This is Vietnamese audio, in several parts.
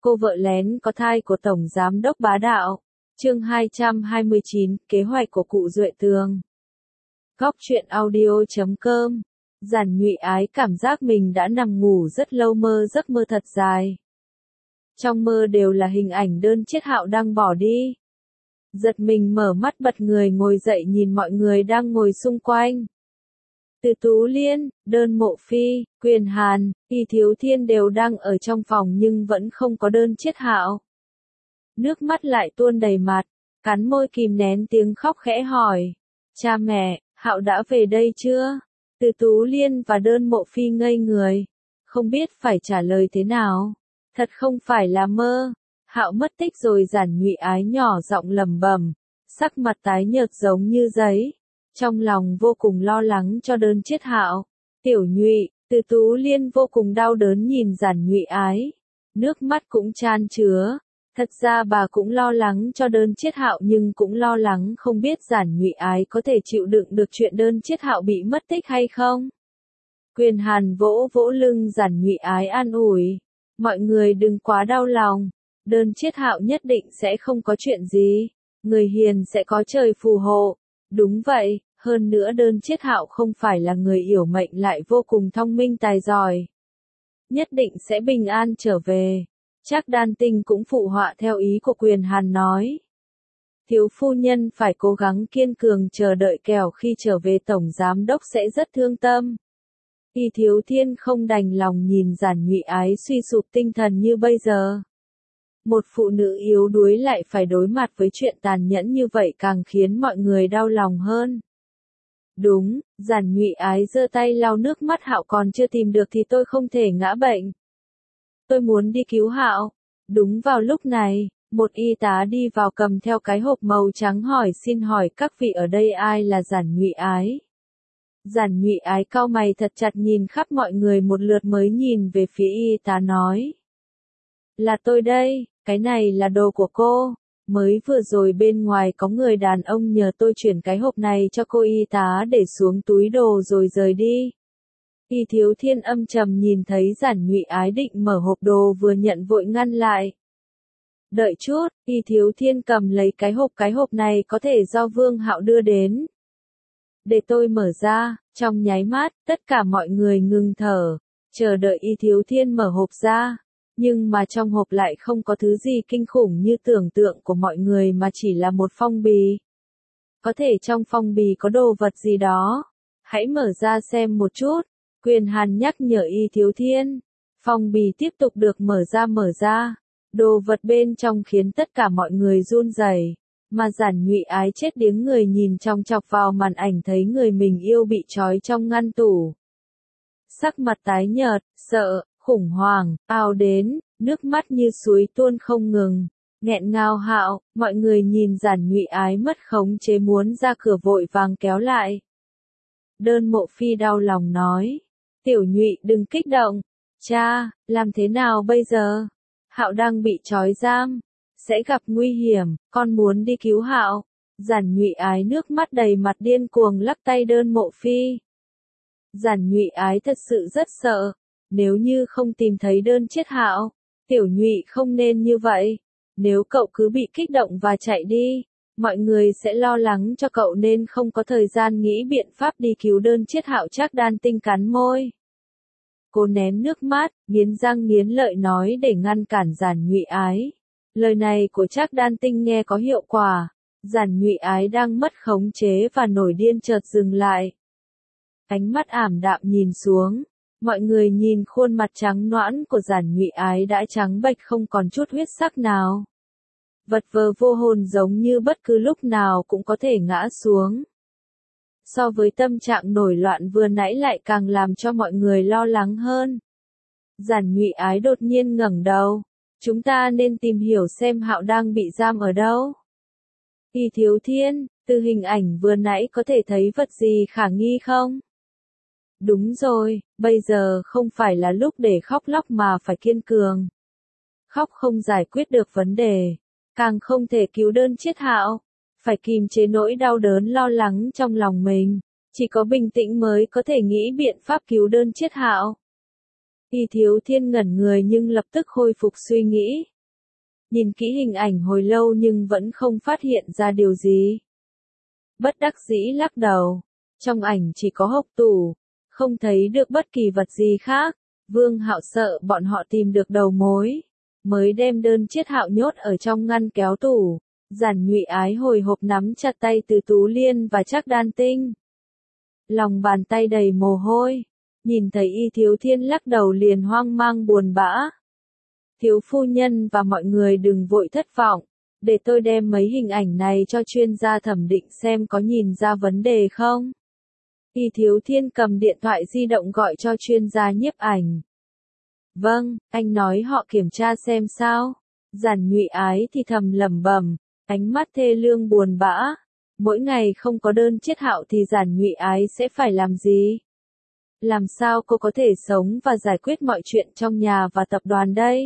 Cô vợ lén có thai của Tổng Giám đốc bá đạo. Chương 229, kế hoạch của cụ Duệ Tường. Góc truyện audio.com. Giản Nhụy Ái cảm giác mình đã nằm ngủ rất lâu, mơ giấc mơ thật dài. Trong mơ đều là hình ảnh Đơn Chiết Hạo đang bỏ đi. Giật mình mở mắt bật người ngồi dậy nhìn mọi người đang ngồi xung quanh. Từ Tú Liên, Đơn Mộ Phi, Quyền Hàn, Y Thiếu Thiên đều đang ở trong phòng nhưng vẫn không có Đơn Chiết Hạo. Nước mắt lại tuôn đầy mặt, cắn môi kìm nén tiếng khóc khẽ hỏi. Cha mẹ, Hạo đã về đây chưa? Từ Tú Liên và Đơn Mộ Phi ngây người, không biết phải trả lời thế nào. Thật không phải là mơ, Hạo mất tích rồi. Giản Nhụy Ái nhỏ giọng lẩm bẩm, sắc mặt tái nhợt giống như giấy. Trong lòng vô cùng lo lắng cho Đơn Chiết Hạo. Tiểu Nhụy, Từ Tú Liên vô cùng đau đớn nhìn Giản Nhụy Ái. Nước mắt cũng chan chứa. Thật ra bà cũng lo lắng cho Đơn Chiết Hạo nhưng cũng lo lắng không biết Giản Nhụy Ái có thể chịu đựng được chuyện Đơn Chiết Hạo bị mất tích hay không. Quyền Hàn vỗ vỗ lưng Giản Nhụy Ái an ủi. Mọi người đừng quá đau lòng. Đơn Chiết Hạo nhất định sẽ không có chuyện gì. Người hiền sẽ có trời phù hộ. Đúng vậy, hơn nữa Đơn Chiết Hạo không phải là người yểu mệnh lại vô cùng thông minh tài giỏi. Nhất định sẽ bình an trở về. Trác Đan Tinh cũng phụ họa theo ý của Quyền Hàn nói. Thiếu phu nhân phải cố gắng kiên cường chờ đợi, kẻo khi trở về Tổng Giám đốc sẽ rất thương tâm. Y Thiếu Thiên không đành lòng nhìn Giản Nhụy Ái suy sụp tinh thần như bây giờ. Một phụ nữ yếu đuối lại phải đối mặt với chuyện tàn nhẫn như vậy càng khiến mọi người đau lòng hơn. Đúng, Giản Nhụy Ái giơ tay lau nước mắt. Hạo còn chưa tìm được thì tôi không thể ngã bệnh. Tôi muốn đi cứu Hạo. Đúng vào lúc này, một y tá đi vào cầm theo cái hộp màu trắng hỏi, xin hỏi các vị ở đây ai là Giản Nhụy Ái? Giản Nhụy Ái cau mày thật chặt nhìn khắp mọi người một lượt mới nhìn về phía y tá nói. Là tôi đây, cái này là đồ của cô. Mới vừa rồi bên ngoài có người đàn ông nhờ tôi chuyển cái hộp này cho cô. Y tá để xuống túi đồ rồi rời đi. Y Thiếu Thiên âm trầm nhìn thấy Giản Nhụy Ái định mở hộp đồ vừa nhận vội ngăn lại. Đợi chút, Y Thiếu Thiên cầm lấy cái hộp này có thể do Vương Hạo đưa đến. Để tôi mở ra. Trong nháy mắt, tất cả mọi người ngừng thở, chờ đợi Y Thiếu Thiên mở hộp ra. Nhưng mà trong hộp lại không có thứ gì kinh khủng như tưởng tượng của mọi người mà chỉ là một phong bì. Có thể trong phong bì có đồ vật gì đó. Hãy mở ra xem một chút. Quyền Hàn nhắc nhở Y Thiếu Thiên. Phong bì tiếp tục được mở ra. Đồ vật bên trong khiến tất cả mọi người run rẩy, mà Giản Nhụy Ái chết điếng người nhìn chòng chọc vào màn ảnh thấy người mình yêu bị trói trong ngăn tủ. Sắc mặt tái nhợt, sợ, khủng hoảng, ào đến, nước mắt như suối tuôn không ngừng. Nghẹn ngào. Hạo, mọi người nhìn Giản Nhụy Ái mất khống chế muốn ra cửa vội vàng kéo lại. Đơn Mộ Phi đau lòng nói. Tiểu Nhụy đừng kích động. Cha, làm thế nào bây giờ? Hạo đang bị trói giam. Sẽ gặp nguy hiểm, con muốn đi cứu Hạo. Giản Nhụy Ái nước mắt đầy mặt điên cuồng lắc tay Đơn Mộ Phi. Giản Nhụy Ái thật sự rất sợ. Nếu như không tìm thấy Đơn Chiết Hạo, Tiểu Nhụy không nên như vậy. Nếu cậu cứ bị kích động và chạy đi, mọi người sẽ lo lắng cho cậu nên không có thời gian nghĩ biện pháp đi cứu Đơn Chiết Hạo. Trác Đan Tinh cắn môi. Cô nén nước mắt, nghiến răng nghiến lợi nói để ngăn cản Giản Nhụy Ái. Lời này của Trác Đan Tinh nghe có hiệu quả. Giản Nhụy Ái đang mất khống chế và nổi điên chợt dừng lại. Ánh mắt ảm đạm nhìn xuống. Mọi người nhìn khuôn mặt trắng nõn của Giản Nhụy Ái đã trắng bệch không còn chút huyết sắc nào. Vật vờ vô hồn giống như bất cứ lúc nào cũng có thể ngã xuống. So với tâm trạng nổi loạn vừa nãy lại càng làm cho mọi người lo lắng hơn. Giản Nhụy Ái đột nhiên ngẩng đầu. Chúng ta nên tìm hiểu xem Hạo đang bị giam ở đâu. Y Thiếu Thiên, từ hình ảnh vừa nãy có thể thấy vật gì khả nghi không? Đúng rồi, bây giờ không phải là lúc để khóc lóc mà phải kiên cường. Khóc không giải quyết được vấn đề, càng không thể cứu Đơn Chiết Hạo. Phải kìm chế nỗi đau đớn lo lắng trong lòng mình. Chỉ có bình tĩnh mới có thể nghĩ biện pháp cứu Đơn Chiết Hạo. Y Thiếu Thiên ngẩn người nhưng lập tức khôi phục suy nghĩ. Nhìn kỹ hình ảnh hồi lâu nhưng vẫn không phát hiện ra điều gì. Bất đắc dĩ lắc đầu. Trong ảnh chỉ có hộc tủ, không thấy được bất kỳ vật gì khác. Vương Hạo sợ bọn họ tìm được đầu mối, mới đem đơn Chiết Hạo nhốt ở trong ngăn kéo tủ. Giản Nhụy Ái hồi hộp nắm chặt tay Từ Tú Liên và Trác Đan Tinh. Lòng bàn tay đầy mồ hôi, nhìn thấy Y Thiếu Thiên lắc đầu liền hoang mang buồn bã. Thiếu phu nhân và mọi người đừng vội thất vọng, để tôi đem mấy hình ảnh này cho chuyên gia thẩm định xem có nhìn ra vấn đề không. Y Thiếu Thiên cầm điện thoại di động gọi cho chuyên gia nhiếp ảnh. Vâng, anh nói họ kiểm tra xem sao. Giản Nhụy Ái thì thầm lẩm bẩm, ánh mắt thê lương buồn bã. Mỗi ngày không có đơn Chiết Hạo thì Giản Nhụy Ái sẽ phải làm gì? Làm sao cô có thể sống và giải quyết mọi chuyện trong nhà và tập đoàn đây?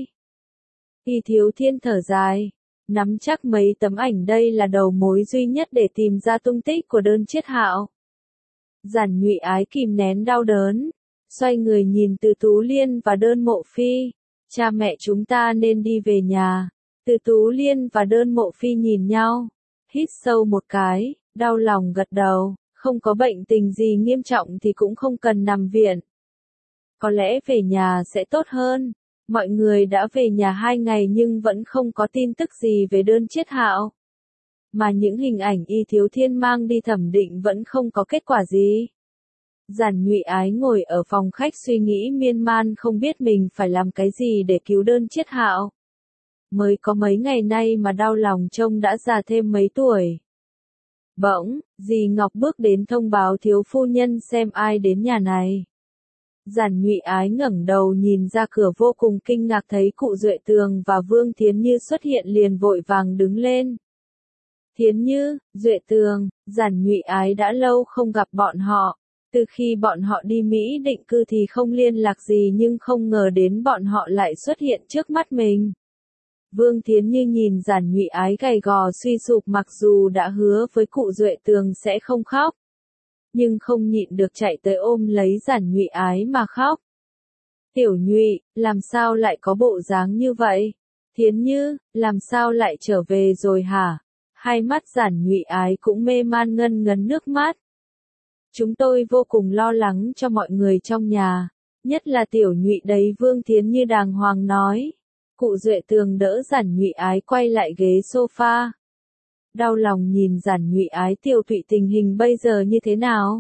Y Thiếu Thiên thở dài, nắm chắc mấy tấm ảnh đây là đầu mối duy nhất để tìm ra tung tích của đơn Chiết Hạo. Giản Nhụy Ái kìm nén đau đớn, xoay người nhìn Từ Tú Liên và Đơn Mộ Phi. Cha mẹ chúng ta nên đi về nhà. Từ Tú Liên và Đơn Mộ Phi nhìn nhau, hít sâu một cái, đau lòng gật đầu, không có bệnh tình gì nghiêm trọng thì cũng không cần nằm viện. Có lẽ về nhà sẽ tốt hơn. Mọi người đã về nhà 2 ngày nhưng vẫn không có tin tức gì về đơn Chiết Hạo. Mà những hình ảnh Y Thiếu Thiên mang đi thẩm định vẫn không có kết quả gì. Giản Nhụy Ái ngồi ở phòng khách suy nghĩ miên man không biết mình phải làm cái gì để cứu đơn Chiết Hạo. Mới có mấy ngày nay mà đau lòng trông đã già thêm mấy tuổi. Bỗng, dì Ngọc bước đến thông báo thiếu phu nhân xem ai đến nhà này. Giản Nhụy Ái ngẩng đầu nhìn ra cửa vô cùng kinh ngạc thấy cụ Duệ Tường và Vương Thiến Như xuất hiện liền vội vàng đứng lên. Thiến Như, Duệ Tường, Giản Nhụy Ái đã lâu không gặp bọn họ. Từ khi bọn họ đi Mỹ định cư thì không liên lạc gì nhưng không ngờ đến bọn họ lại xuất hiện trước mắt mình. Vương Thiến Như nhìn Giản Nhụy Ái gầy gò suy sụp mặc dù đã hứa với cụ Duệ Tường sẽ không khóc. Nhưng không nhịn được chạy tới ôm lấy Giản Nhụy Ái mà khóc. Tiểu Nhụy, làm sao lại có bộ dáng như vậy? Thiến Như, làm sao lại trở về rồi hả? Hai mắt Giản Nhụy Ái cũng mê man ngân ngấn nước mắt. Chúng tôi vô cùng lo lắng cho mọi người trong nhà, nhất là Tiểu Nhụy đấy, Vương Thiến Như đàng hoàng nói. Cụ Duệ Tường đỡ Giản Nhụy Ái quay lại ghế sofa. Đau lòng nhìn Giản Nhụy Ái tiểu tụy tình hình bây giờ như thế nào?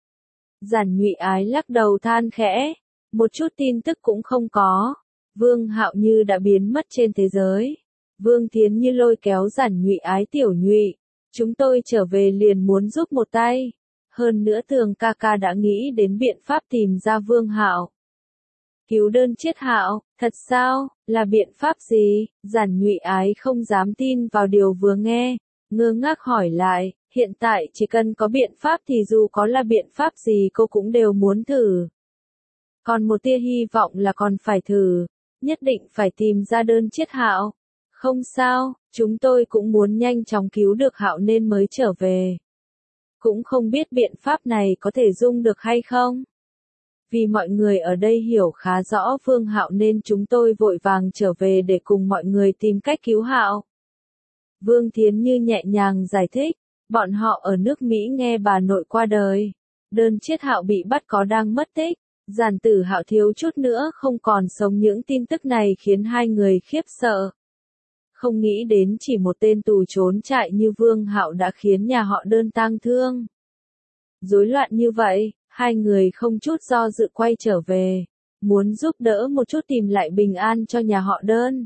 Giản Nhụy Ái lắc đầu than khẽ, một chút tin tức cũng không có. Vương Hạo như đã biến mất trên thế giới. Vương Thiến Như lôi kéo Giản Nhụy Ái, Tiểu Nhụy, chúng tôi trở về liền muốn giúp một tay. Hơn nữa Tường ca ca đã nghĩ đến biện pháp tìm ra Vương Hạo. Cứu đơn Chiết Hạo, thật sao, là biện pháp gì? Giản Nhụy Ái không dám tin vào điều vừa nghe, ngơ ngác hỏi lại, hiện tại chỉ cần có biện pháp thì dù có là biện pháp gì cô cũng đều muốn thử. Còn một tia hy vọng là còn phải thử, nhất định phải tìm ra đơn Chiết Hạo. Không sao, chúng tôi cũng muốn nhanh chóng cứu được Hạo nên mới trở về. Cũng không biết biện pháp này có thể dung được hay không. Vì mọi người ở đây hiểu khá rõ Vương Hạo nên chúng tôi vội vàng trở về để cùng mọi người tìm cách cứu Hạo. Vương Thiến Như nhẹ nhàng giải thích, bọn họ ở nước Mỹ nghe bà nội qua đời. Đơn Chiết Hạo bị bắt có đang mất tích. Giản Tử Hạo thiếu chút nữa không còn sống, những tin tức này khiến hai người khiếp sợ. Không nghĩ đến chỉ một tên tù trốn chạy như Vương Hạo đã khiến nhà họ Đơn tang thương. Rối loạn như vậy, hai người không chút do dự quay trở về, muốn giúp đỡ một chút tìm lại bình an cho nhà họ Đơn.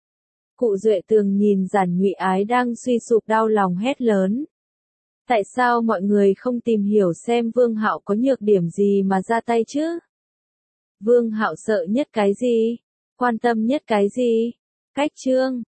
Cụ Duệ Tường nhìn Giản Nhụy Ái đang suy sụp đau lòng hét lớn. Tại sao mọi người không tìm hiểu xem Vương Hạo có nhược điểm gì mà ra tay chứ? Vương Hạo sợ nhất cái gì? Quan tâm nhất cái gì? Cách chương